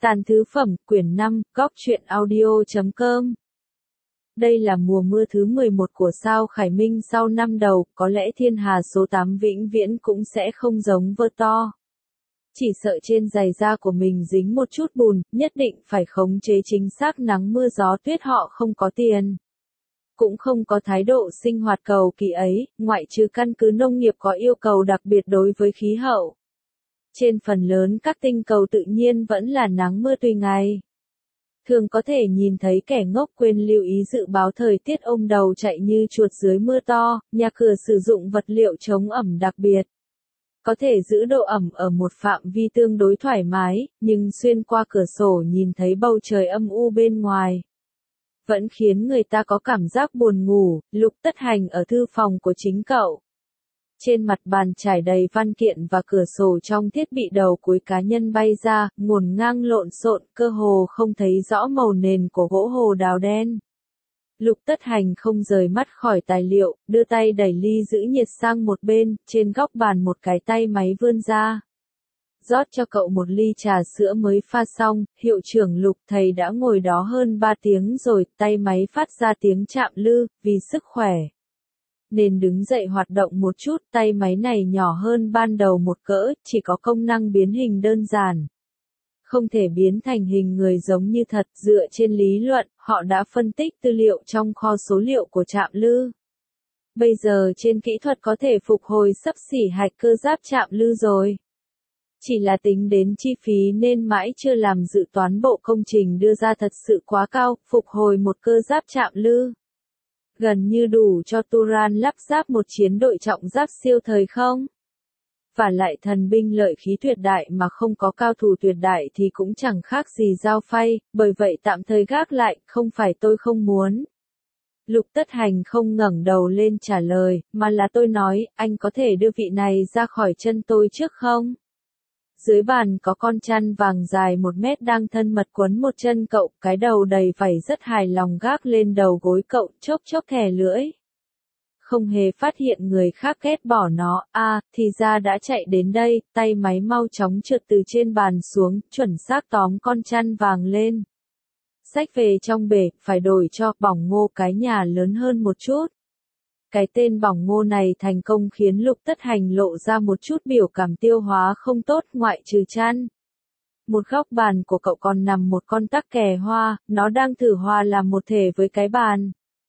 Tàn thứ phẩm, quyển 5, góc truyện audio.com. Đây là mùa mưa thứ 11 của sao Khải Minh sau năm đầu, có lẽ thiên hà số 8 vĩnh viễn cũng sẽ không giống vơ to. Chỉ sợ trên giày da của mình dính một chút bùn, nhất định phải khống chế chính xác nắng mưa gió tuyết, họ không có tiền. Cũng không có thái độ sinh hoạt cầu kỳ ấy, ngoại trừ căn cứ nông nghiệp có yêu cầu đặc biệt đối với khí hậu. Trên phần lớn các tinh cầu tự nhiên vẫn là nắng mưa tùy ngày. Thường có thể nhìn thấy kẻ ngốc quên lưu ý dự báo thời tiết, ôm đầu chạy như chuột dưới mưa to, nhà cửa sử dụng vật liệu chống ẩm đặc biệt. Có thể giữ độ ẩm ở một phạm vi tương đối thoải mái, nhưng xuyên qua cửa sổ nhìn thấy bầu trời âm u bên ngoài. Vẫn khiến người ta có cảm giác buồn ngủ. Lục Tất Hành ở thư phòng của chính cậu. Trên mặt bàn trải đầy văn kiện và cửa sổ trong thiết bị đầu cuối cá nhân bay ra, ngổn ngang lộn xộn, cơ hồ không thấy rõ màu nền của gỗ hồ đào đen. Lục Tất Hành không rời mắt khỏi tài liệu, đưa tay đẩy ly giữ nhiệt sang một bên, trên góc bàn một cái tay máy vươn ra. Rót cho cậu một ly trà sữa mới pha xong, hiệu trưởng Lục, thầy đã ngồi đó hơn 3 tiếng rồi, tay máy phát ra tiếng chạm lư, vì sức khỏe. Nên đứng dậy hoạt động một chút, tay máy này nhỏ hơn ban đầu một cỡ, chỉ có công năng biến hình đơn giản. Không thể biến thành hình người giống như thật, dựa trên lý luận, họ đã phân tích tư liệu trong kho số liệu của trạm lư. Bây giờ trên kỹ thuật có thể phục hồi xấp xỉ hạch cơ giáp trạm lư rồi. Chỉ là tính đến chi phí nên mãi chưa làm dự toán bộ công trình đưa ra thật sự quá cao, phục hồi một cơ giáp trạm lư. Gần như đủ cho Turan lắp ráp một chiến đội trọng giáp siêu thời không? Và lại thần binh lợi khí tuyệt đại mà không có cao thủ tuyệt đại thì cũng chẳng khác gì dao phay, bởi vậy tạm thời gác lại, không phải tôi không muốn. Lục Tất Hành không ngẩng đầu lên trả lời, mà là tôi nói, anh có thể đưa vị này ra khỏi chân tôi trước không? Dưới bàn có con chăn vàng dài 1 mét đang thân mật quấn một chân cậu, cái đầu đầy vảy rất hài lòng gác lên đầu gối cậu, chốc chốc thè lưỡi. Không hề phát hiện người khác ghét bỏ nó, thì ra đã chạy đến đây, tay máy mau chóng trượt từ trên bàn xuống, chuẩn xác tóm con chăn vàng lên. Xách về trong bể, phải đổi cho bỏng ngô cái nhà lớn hơn một chút. Cái tên bỏng ngô này thành công khiến Lục Tất Hành lộ ra một chút biểu cảm tiêu hóa không tốt, ngoại trừ chăn. Một góc bàn của cậu còn nằm một con tắc kè hoa, nó đang thử hòa làm một thể với cái bàn.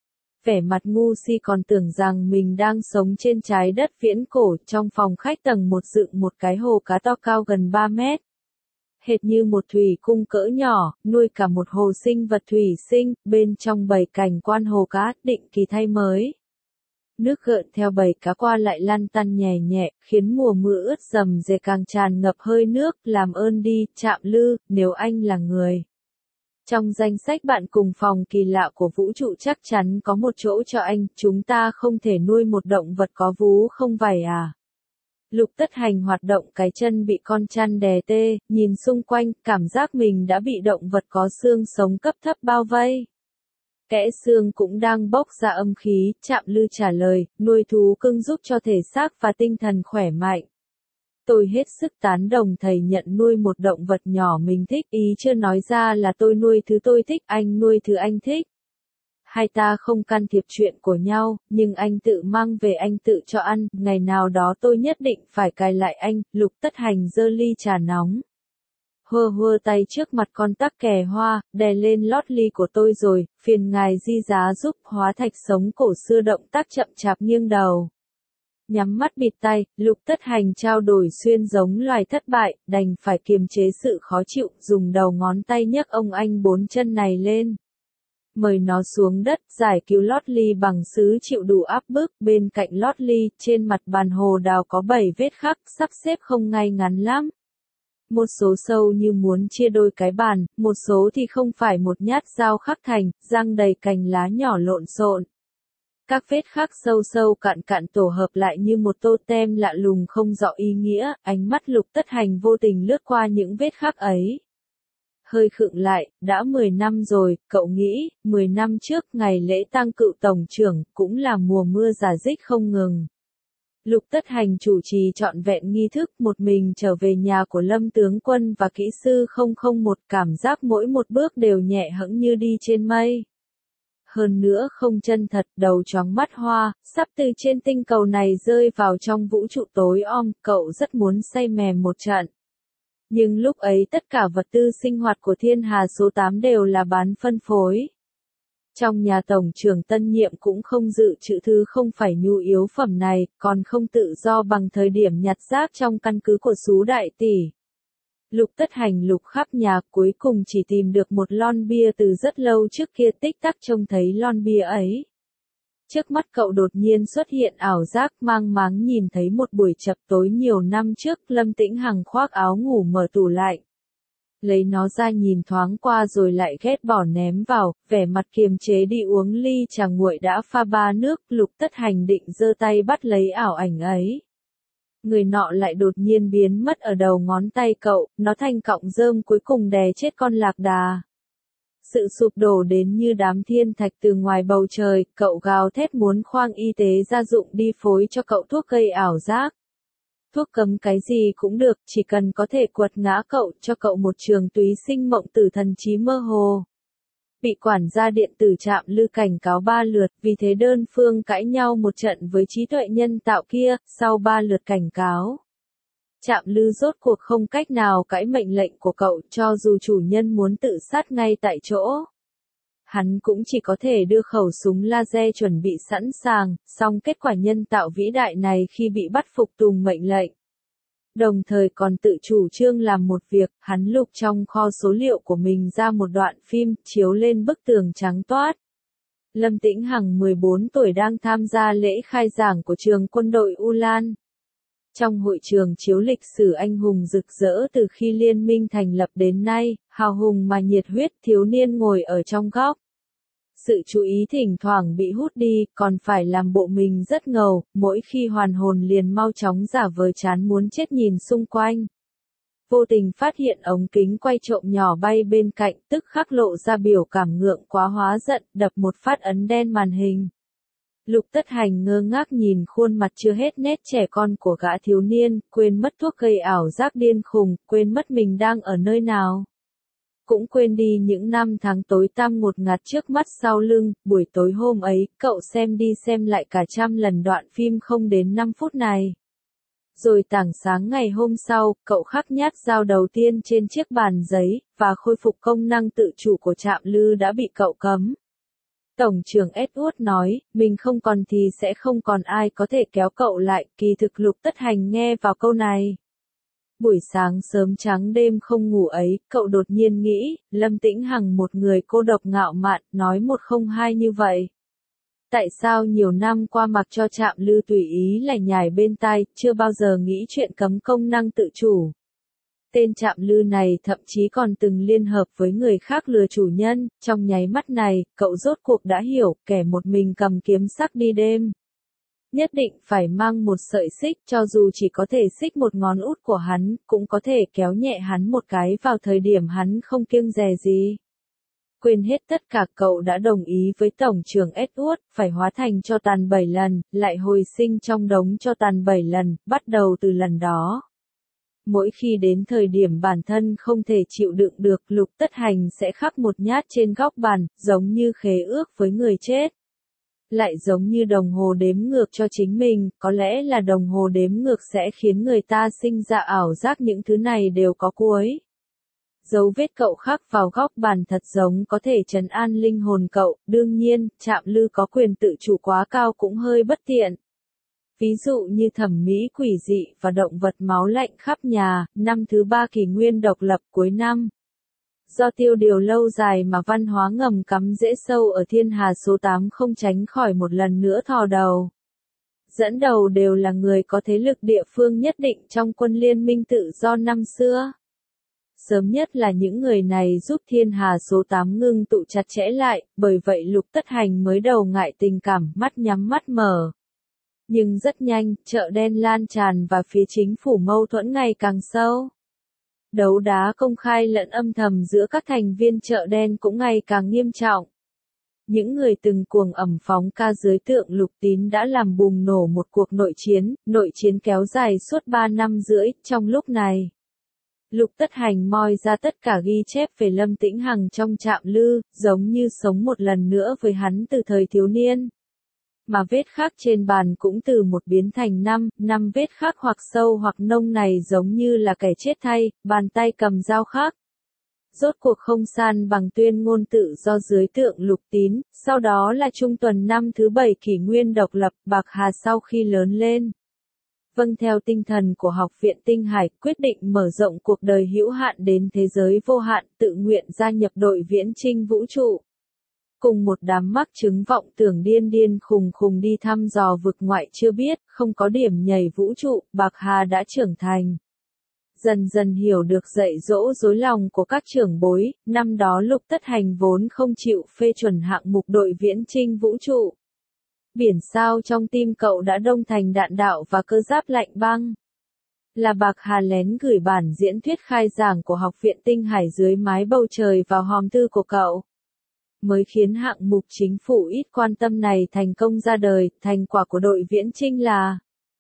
Vẻ mặt ngu si còn tưởng rằng mình đang sống trên trái đất viễn cổ, trong phòng khách tầng 1 dựng một cái hồ cá to cao gần 3 mét. Hệt như một thủy cung cỡ nhỏ, nuôi cả một hồ sinh vật thủy sinh, bên trong bầy cảnh quan hồ cá, định kỳ thay mới. Nước gợn theo bầy cá qua lại lăn tăn nhẹ nhẹ, khiến mùa mưa ướt dầm dề càng tràn ngập hơi nước, làm ơn đi, Trạm Lư, nếu anh là người. Trong danh sách bạn cùng phòng kỳ lạ của vũ trụ chắc chắn có một chỗ cho anh, chúng ta không thể nuôi một động vật có vú không vảy à? Lục Tất Hành hoạt động cái chân bị con chăn đè tê, nhìn xung quanh, cảm giác mình đã bị động vật có xương sống cấp thấp bao vây. Kẽ xương cũng đang bốc ra âm khí, Trạm Lư trả lời, nuôi thú cưng giúp cho thể xác và tinh thần khỏe mạnh. Tôi hết sức tán đồng thầy nhận nuôi một động vật nhỏ mình thích, ý chưa nói ra là tôi nuôi thứ tôi thích, anh nuôi thứ anh thích. Hai ta không can thiệp chuyện của nhau, nhưng anh tự mang về anh tự cho ăn, ngày nào đó tôi nhất định phải cài lại anh. Lục Tất Hành giơ ly trà nóng. Hơ tay trước mặt con tắc kè hoa, đè lên lót ly của tôi rồi, phiền ngài di giá giúp. Hóa Thạch sống cổ xưa động tác chậm chạp nghiêng đầu. Nhắm mắt bịt tay, Lục Tất Hành trao đổi xuyên giống loài thất bại, đành phải kiềm chế sự khó chịu, dùng đầu ngón tay nhấc ông anh 4 chân này lên. Mời nó xuống đất, giải cứu lót ly bằng sứ chịu đủ áp bức, bên cạnh lót ly, trên mặt bàn hồ đào có 7 vết khắc, sắp xếp không ngay ngắn lắm. Một số sâu như muốn chia đôi cái bàn, một số thì không phải một nhát dao khắc thành, răng đầy cành lá nhỏ lộn xộn. Các vết khắc sâu cạn tổ hợp lại như một tô tem lạ lùng không rõ ý nghĩa, ánh mắt Lục Tất Hành vô tình lướt qua những vết khắc ấy. Hơi khựng lại, đã 10 năm rồi, cậu nghĩ, 10 năm trước ngày lễ tang cựu tổng trưởng, cũng là mùa mưa rả rích không ngừng. Lục Tất Hành chủ trì trọn vẹn nghi thức, một mình trở về nhà của Lâm tướng quân và kỹ sư 001, cảm giác mỗi một bước đều nhẹ hẫng như đi trên mây. Hơn nữa không chân thật, đầu chóng mắt hoa, sắp từ trên tinh cầu này rơi vào trong vũ trụ tối om, cậu rất muốn say mềm một trận. Nhưng lúc ấy tất cả vật tư sinh hoạt của Thiên Hà số 8 đều là bán phân phối. Trong nhà tổng trưởng tân nhiệm cũng không dự trữ thứ không phải nhu yếu phẩm này, còn không tự do bằng thời điểm nhặt rác trong căn cứ của Sú Đại Tỷ. Lục Tất Hành lục khắp nhà, cuối cùng chỉ tìm được một lon bia từ rất lâu trước kia, tích tắc trông thấy lon bia ấy. Trước mắt cậu đột nhiên xuất hiện ảo giác, mang máng nhìn thấy một buổi chập tối nhiều năm trước, Lâm Tĩnh Hằng khoác áo ngủ mở tủ lạnh. Lấy nó ra nhìn thoáng qua rồi lại ghét bỏ ném vào, vẻ mặt kiềm chế đi uống ly trà nguội đã pha 3 nước. Lục Tất Hành định giơ tay bắt lấy ảo ảnh ấy. Người nọ lại đột nhiên biến mất ở đầu ngón tay cậu, nó thành cọng rơm cuối cùng đè chết con lạc đà. Sự sụp đổ đến như đám thiên thạch từ ngoài bầu trời, cậu gào thét muốn khoang y tế gia dụng đi phối cho cậu thuốc gây ảo giác. Thuốc cấm cái gì cũng được, chỉ cần có thể quật ngã cậu, cho cậu một trường túy sinh mộng tử thần trí mơ hồ. Bị quản gia điện tử Trạm Lư cảnh cáo 3 lượt, vì thế đơn phương cãi nhau một trận với trí tuệ nhân tạo kia, sau 3 lượt cảnh cáo. Trạm Lư rốt cuộc không cách nào cãi mệnh lệnh của cậu, cho dù chủ nhân muốn tự sát ngay tại chỗ. Hắn cũng chỉ có thể đưa khẩu súng laser chuẩn bị sẵn sàng, song kết quả nhân tạo vĩ đại này khi bị bắt phục tùng mệnh lệnh. Đồng thời còn tự chủ trương làm một việc, hắn lục trong kho số liệu của mình ra một đoạn phim, chiếu lên bức tường trắng toát. Lâm Tĩnh Hằng 14 tuổi đang tham gia lễ khai giảng của trường quân đội Ulan. Trong hội trường chiếu lịch sử anh hùng rực rỡ từ khi liên minh thành lập đến nay, hào hùng mà nhiệt huyết, thiếu niên ngồi ở trong góc. Sự chú ý thỉnh thoảng bị hút đi, còn phải làm bộ mình rất ngầu, mỗi khi hoàn hồn liền mau chóng giả vờ chán muốn chết nhìn xung quanh. Vô tình phát hiện ống kính quay trộm nhỏ bay bên cạnh, tức khắc lộ ra biểu cảm ngượng quá hóa giận, đập một phát ấn đen màn hình. Lục Tất Hành ngơ ngác nhìn khuôn mặt chưa hết nét trẻ con của gã thiếu niên, quên mất thuốc gây ảo giác điên khùng, quên mất mình đang ở nơi nào. Cũng quên đi những năm tháng tối tăm ngột ngạt trước mắt sau lưng. Buổi tối hôm ấy, cậu xem đi xem lại cả 100 lần đoạn phim không đến 5 phút này. Rồi tảng sáng ngày hôm sau, cậu khắc nhát dao đầu tiên trên chiếc bàn giấy, và khôi phục công năng tự chủ của Trạm Lư đã bị cậu cấm. Tổng trưởng Edward nói, mình không còn thì sẽ không còn ai có thể kéo cậu lại, kỳ thực Lục Tất Hành nghe vào câu này. Buổi sáng sớm trắng đêm không ngủ ấy, cậu đột nhiên nghĩ, Lâm Tĩnh Hằng một người cô độc ngạo mạn, nói một không hai như vậy. Tại sao nhiều năm qua mặc cho Trạm Lư tùy ý lải nhải bên tai, chưa bao giờ nghĩ chuyện cấm công năng tự chủ. Tên Trạm Lư này thậm chí còn từng liên hợp với người khác lừa chủ nhân, trong nháy mắt này, cậu rốt cuộc đã hiểu, kẻ một mình cầm kiếm sắc đi đêm. Nhất định phải mang một sợi xích, cho dù chỉ có thể xích một ngón út của hắn, cũng có thể kéo nhẹ hắn một cái vào thời điểm hắn không kiêng dè gì. Quên hết tất cả, cậu đã đồng ý với Tổng trưởng Edward, phải hóa thành tro tàn 7 lần, lại hồi sinh trong đống tro tàn 7 lần, bắt đầu từ lần đó. Mỗi khi đến thời điểm bản thân không thể chịu đựng được, Lục Tất Hành sẽ khắc một nhát trên góc bàn, giống như khế ước với người chết. Lại giống như đồng hồ đếm ngược cho chính mình, có lẽ là đồng hồ đếm ngược sẽ khiến người ta sinh ra ảo giác những thứ này đều có cuối. Dấu vết cậu khắc vào góc bàn thật giống có thể trấn an linh hồn cậu, đương nhiên, Trạm Lư có quyền tự chủ quá cao cũng hơi bất tiện. Ví dụ như thẩm mỹ quỷ dị và động vật máu lạnh khắp nhà, năm thứ 3 kỷ nguyên độc lập cuối năm. Do tiêu điều lâu dài mà văn hóa ngầm cắm rễ sâu ở Thiên Hà số 8 không tránh khỏi một lần nữa thò đầu. Dẫn đầu đều là người có thế lực địa phương nhất định trong quân liên minh tự do năm xưa. Sớm nhất là những người này giúp Thiên Hà số 8 ngưng tụ chặt chẽ lại, bởi vậy Lục Tất Hành mới đầu ngại tình cảm, mắt nhắm mắt mở. Nhưng rất nhanh, chợ đen lan tràn và phía chính phủ mâu thuẫn ngày càng sâu. Đấu đá công khai lẫn âm thầm giữa các thành viên chợ đen cũng ngày càng nghiêm trọng. những người từng cuồng ầm phóng ca dưới tượng Lục Tín đã làm bùng nổ một cuộc nội chiến kéo dài suốt 3 năm rưỡi, trong lúc này. Lục Tất Hành moi ra tất cả ghi chép về Lâm Tĩnh Hằng trong Trạm Lư, giống như sống một lần nữa với hắn từ thời thiếu niên. Mà vết khắc trên bàn cũng từ một biến thành năm vết khắc hoặc sâu hoặc nông này giống như là kẻ chết thay, bàn tay cầm dao khắc. Rốt cuộc không san bằng tuyên ngôn tự do dưới tượng Lục Tín, sau đó là trung tuần năm thứ 7 kỷ nguyên độc lập, Bạc Hà sau khi lớn lên. Vâng theo tinh thần của Học viện Tinh Hải, quyết định mở rộng cuộc đời hữu hạn đến thế giới vô hạn, tự nguyện gia nhập đội viễn chinh vũ trụ. Cùng một đám mắc chứng vọng tưởng điên khùng đi thăm dò vực ngoại chưa biết, không có điểm nhảy vũ trụ, Bạc Hà đã trưởng thành. Dần dần hiểu được dạy dỗ dối lòng của các trưởng bối, năm đó Lục Tất Hành vốn không chịu phê chuẩn hạng mục đội viễn chinh vũ trụ. Biển sao trong tim cậu đã đông thành đạn đạo và cơ giáp lạnh băng. Là Bạc Hà lén gửi bản diễn thuyết khai giảng của Học viện Tinh Hải dưới mái bầu trời vào hòm thư của cậu. Mới khiến hạng mục chính phủ ít quan tâm này thành công ra đời, thành quả của đội viễn chinh là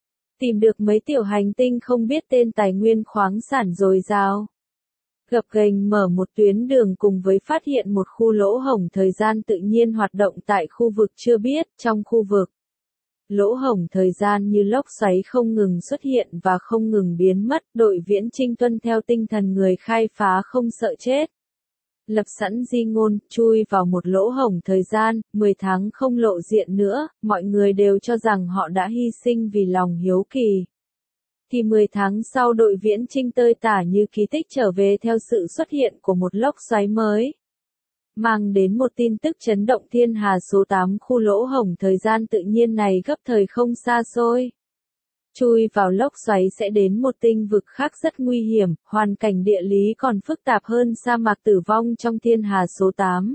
tìm được mấy tiểu hành tinh không biết tên tài nguyên khoáng sản dồi dào. Gập ghềnh mở một tuyến đường cùng với phát hiện một khu lỗ hổng thời gian tự nhiên hoạt động tại khu vực chưa biết, trong khu vực. Lỗ hổng thời gian như lốc xoáy không ngừng xuất hiện và không ngừng biến mất, đội viễn chinh tuân theo tinh thần người khai phá không sợ chết. Lập sẵn di ngôn, chui vào một lỗ hổng thời gian, 10 tháng không lộ diện nữa, mọi người đều cho rằng họ đã hy sinh vì lòng hiếu kỳ. Thì 10 tháng sau đội viễn chinh tơi tả như kỳ tích trở về theo sự xuất hiện của một lốc xoáy mới. Mang đến một tin tức chấn động thiên hà số 8 khu lỗ hổng thời gian tự nhiên này gấp thời không xa xôi. Chui vào lốc xoáy sẽ đến một tinh vực khác rất nguy hiểm, hoàn cảnh địa lý còn phức tạp hơn sa mạc tử vong trong thiên hà số 8.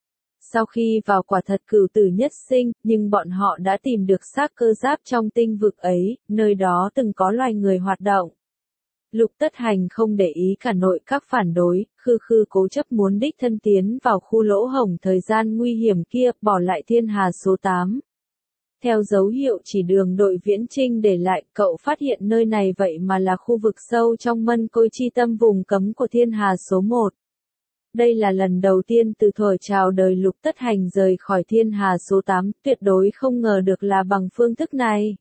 Sau khi vào quả thật cửu tử nhất sinh, nhưng bọn họ đã tìm được xác cơ giáp trong tinh vực ấy, nơi đó từng có loài người hoạt động. Lục Tất Hành không để ý cả nội các phản đối, khư cố chấp muốn đích thân tiến vào khu lỗ hổng thời gian nguy hiểm kia, bỏ lại thiên hà số 8. Theo dấu hiệu chỉ đường đội viễn chinh để lại, cậu phát hiện nơi này vậy mà là khu vực sâu trong Mân Côi Chi Tâm vùng cấm của thiên hà số 1. Đây là lần đầu tiên từ thuở chào đời Lục Tất Hành rời khỏi thiên hà số 8, tuyệt đối không ngờ được là bằng phương thức này.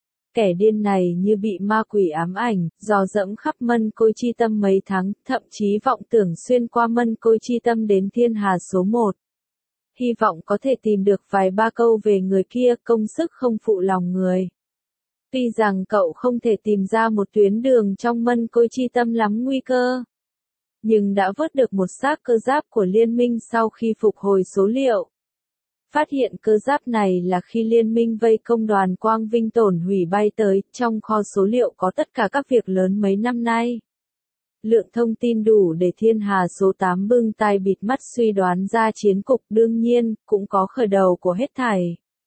Kẻ điên này như bị ma quỷ ám ảnh, dò dẫm khắp Mân Côi Chi Tâm mấy tháng, thậm chí vọng tưởng xuyên qua Mân Côi Chi Tâm đến thiên hà số 1. Hy vọng có thể tìm được vài ba câu về người kia, công sức không phụ lòng người. Tuy rằng cậu không thể tìm ra một tuyến đường trong Mân Côi Chi Tâm lắm nguy cơ, nhưng đã vớt được một xác cơ giáp của liên minh sau khi phục hồi số liệu. Phát hiện cơ giáp này là khi liên minh vây công đoàn Quang Vinh tổn hủy bay tới, trong kho số liệu có tất cả các việc lớn mấy năm nay. Lượng thông tin đủ để thiên hà số 8 bưng tai bịt mắt suy đoán ra chiến cục, đương nhiên, cũng có khởi đầu của hết thảy.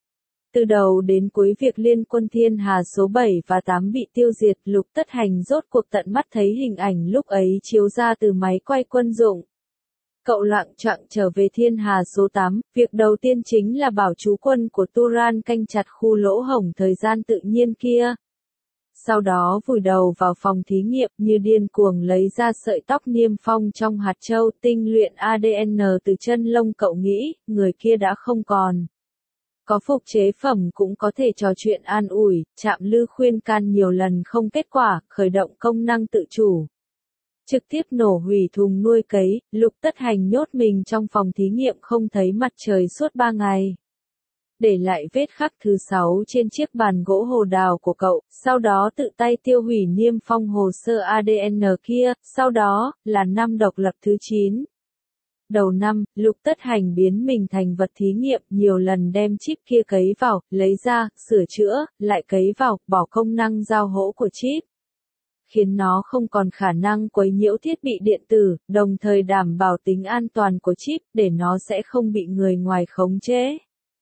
Từ đầu đến cuối việc liên quân thiên hà số 7 và 8 bị tiêu diệt, Lục Tất Hành rốt cuộc tận mắt thấy hình ảnh lúc ấy chiếu ra từ máy quay quân dụng. Cậu loạng choạng trở về thiên hà số 8, việc đầu tiên chính là bảo trú quân của Turan canh chặt khu lỗ hổng thời gian tự nhiên kia. Sau đó vùi đầu vào phòng thí nghiệm như điên cuồng lấy ra sợi tóc niêm phong trong hạt châu tinh luyện ADN từ chân lông, cậu nghĩ, người kia đã không còn. Có phục chế phẩm cũng có thể trò chuyện an ủi, Trạm Lư khuyên can nhiều lần không kết quả, khởi động công năng tự chủ. Trực tiếp nổ hủy thùng nuôi cấy, Lục Tất Hành nhốt mình trong phòng thí nghiệm không thấy mặt trời suốt 3 ngày. Để lại vết khắc thứ 6 trên chiếc bàn gỗ hồ đào của cậu, sau đó tự tay tiêu hủy niêm phong hồ sơ ADN kia, sau đó, là năm độc lập thứ 9. Đầu năm, Lục Tất Hành biến mình thành vật thí nghiệm, nhiều lần đem chip kia cấy vào, lấy ra, sửa chữa, lại cấy vào, bỏ công năng giao hỗ của chip. Khiến nó không còn khả năng quấy nhiễu thiết bị điện tử, đồng thời đảm bảo tính an toàn của chip, để nó sẽ không bị người ngoài khống chế.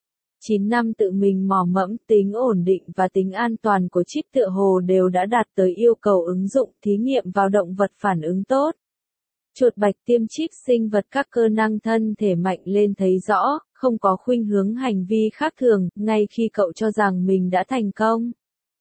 9 năm tự mình mò mẫm, tính ổn định và tính an toàn của chip tựa hồ đều đã đạt tới yêu cầu ứng dụng, thí nghiệm vào động vật phản ứng tốt. Chuột bạch tiêm chip sinh vật các cơ năng thân thể mạnh lên thấy rõ, không có khuynh hướng hành vi khác thường, ngay khi cậu cho rằng mình đã thành công.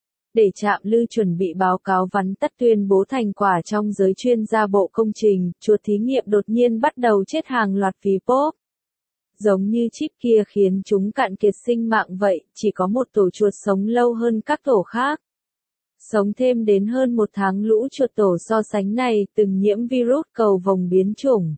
Để Trạm Lư chuẩn bị báo cáo vắn tắt tuyên bố thành quả trong giới chuyên gia bộ công trình, chuột thí nghiệm đột nhiên bắt đầu chết hàng loạt vì pop. Giống như chip kia khiến chúng cạn kiệt sinh mạng vậy, chỉ có một tổ chuột sống lâu hơn các tổ khác. Sống thêm đến hơn một tháng, lũ chuột tổ so sánh này từng nhiễm virus cầu vồng biến chủng.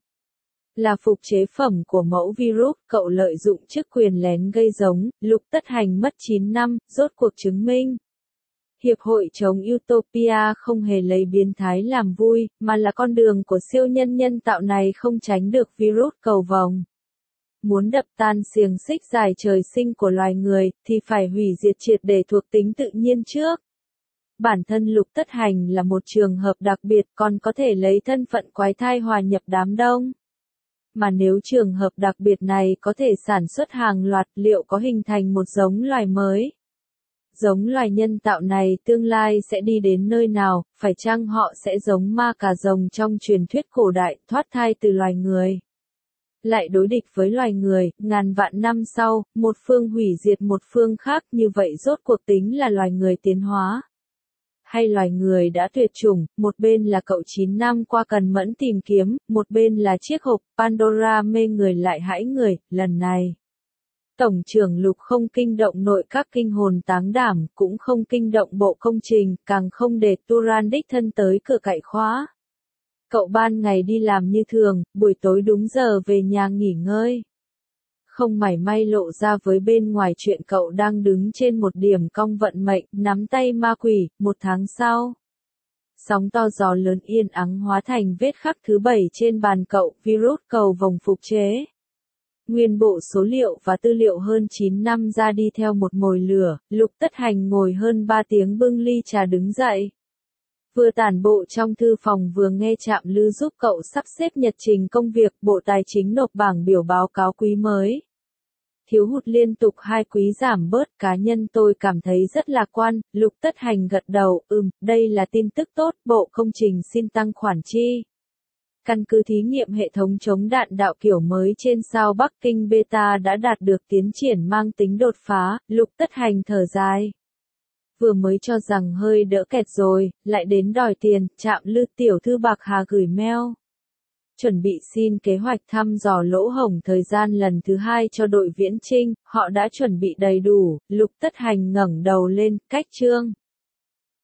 Là phục chế phẩm của mẫu virus, cậu lợi dụng chức quyền lén gây giống, Lục Tất Hành mất 9 năm, rốt cuộc chứng minh. Hiệp hội chống Utopia không hề lấy biến thái làm vui, mà là con đường của siêu nhân nhân tạo này không tránh được virus cầu vồng. Muốn đập tan xiềng xích dài trời sinh của loài người, thì phải hủy diệt triệt để thuộc tính tự nhiên trước. Bản thân Lục Tất Hành là một trường hợp đặc biệt, còn có thể lấy thân phận quái thai hòa nhập đám đông. Mà nếu trường hợp đặc biệt này có thể sản xuất hàng loạt, liệu có hình thành một giống loài mới? Giống loài nhân tạo này tương lai sẽ đi đến nơi nào, phải chăng họ sẽ giống ma cà rồng trong truyền thuyết cổ đại, thoát thai từ loài người? Lại đối địch với loài người, ngàn vạn năm sau, một phương hủy diệt một phương khác, như vậy rốt cuộc tính là loài người tiến hóa. Hay loài người đã tuyệt chủng, một bên là cậu 9 năm qua cần mẫn tìm kiếm, một bên là chiếc hộp Pandora mê người lại hãi người, lần này. Tổng trưởng Lục không kinh động nội các kinh hồn táng đảm, cũng không kinh động bộ công trình, càng không để Turan đích thân tới cửa cậy khóa. Cậu ban ngày đi làm như thường, buổi tối đúng giờ về nhà nghỉ ngơi. Không mảy may lộ ra với bên ngoài chuyện cậu đang đứng trên một điểm cong vận mệnh, nắm tay ma quỷ, một tháng sau. Sóng to gió lớn yên ắng hóa thành vết khắc thứ 7 trên bàn cậu, virus cầu vồng phục chế. Nguyên bộ số liệu và tư liệu hơn 9 năm ra đi theo một mồi lửa, Lục Tất Hành ngồi hơn 3 tiếng bưng ly trà đứng dậy. Vừa tản bộ trong thư phòng vừa nghe Trạm Lư giúp cậu sắp xếp nhật trình công việc, Bộ Tài chính nộp bảng biểu báo cáo quý mới. Thiếu hụt liên tục 2 quý giảm bớt, cá nhân tôi cảm thấy rất lạc quan. Lục Tất Hành gật đầu, đây là tin tức tốt, Bộ Công trình xin tăng khoản chi. Căn cứ thí nghiệm hệ thống chống đạn đạo kiểu mới trên sao Bắc Kinh Beta đã đạt được tiến triển mang tính đột phá, Lục Tất Hành thở dài. Vừa mới cho rằng hơi đỡ kẹt rồi, lại đến đòi tiền, Trạm Lư tiểu thư Bạc Hà gửi mail. Chuẩn bị xin kế hoạch thăm dò lỗ hổng thời gian lần thứ 2 cho đội viễn chinh, họ đã chuẩn bị đầy đủ, Lục Tất Hành ngẩng đầu lên, cách chương.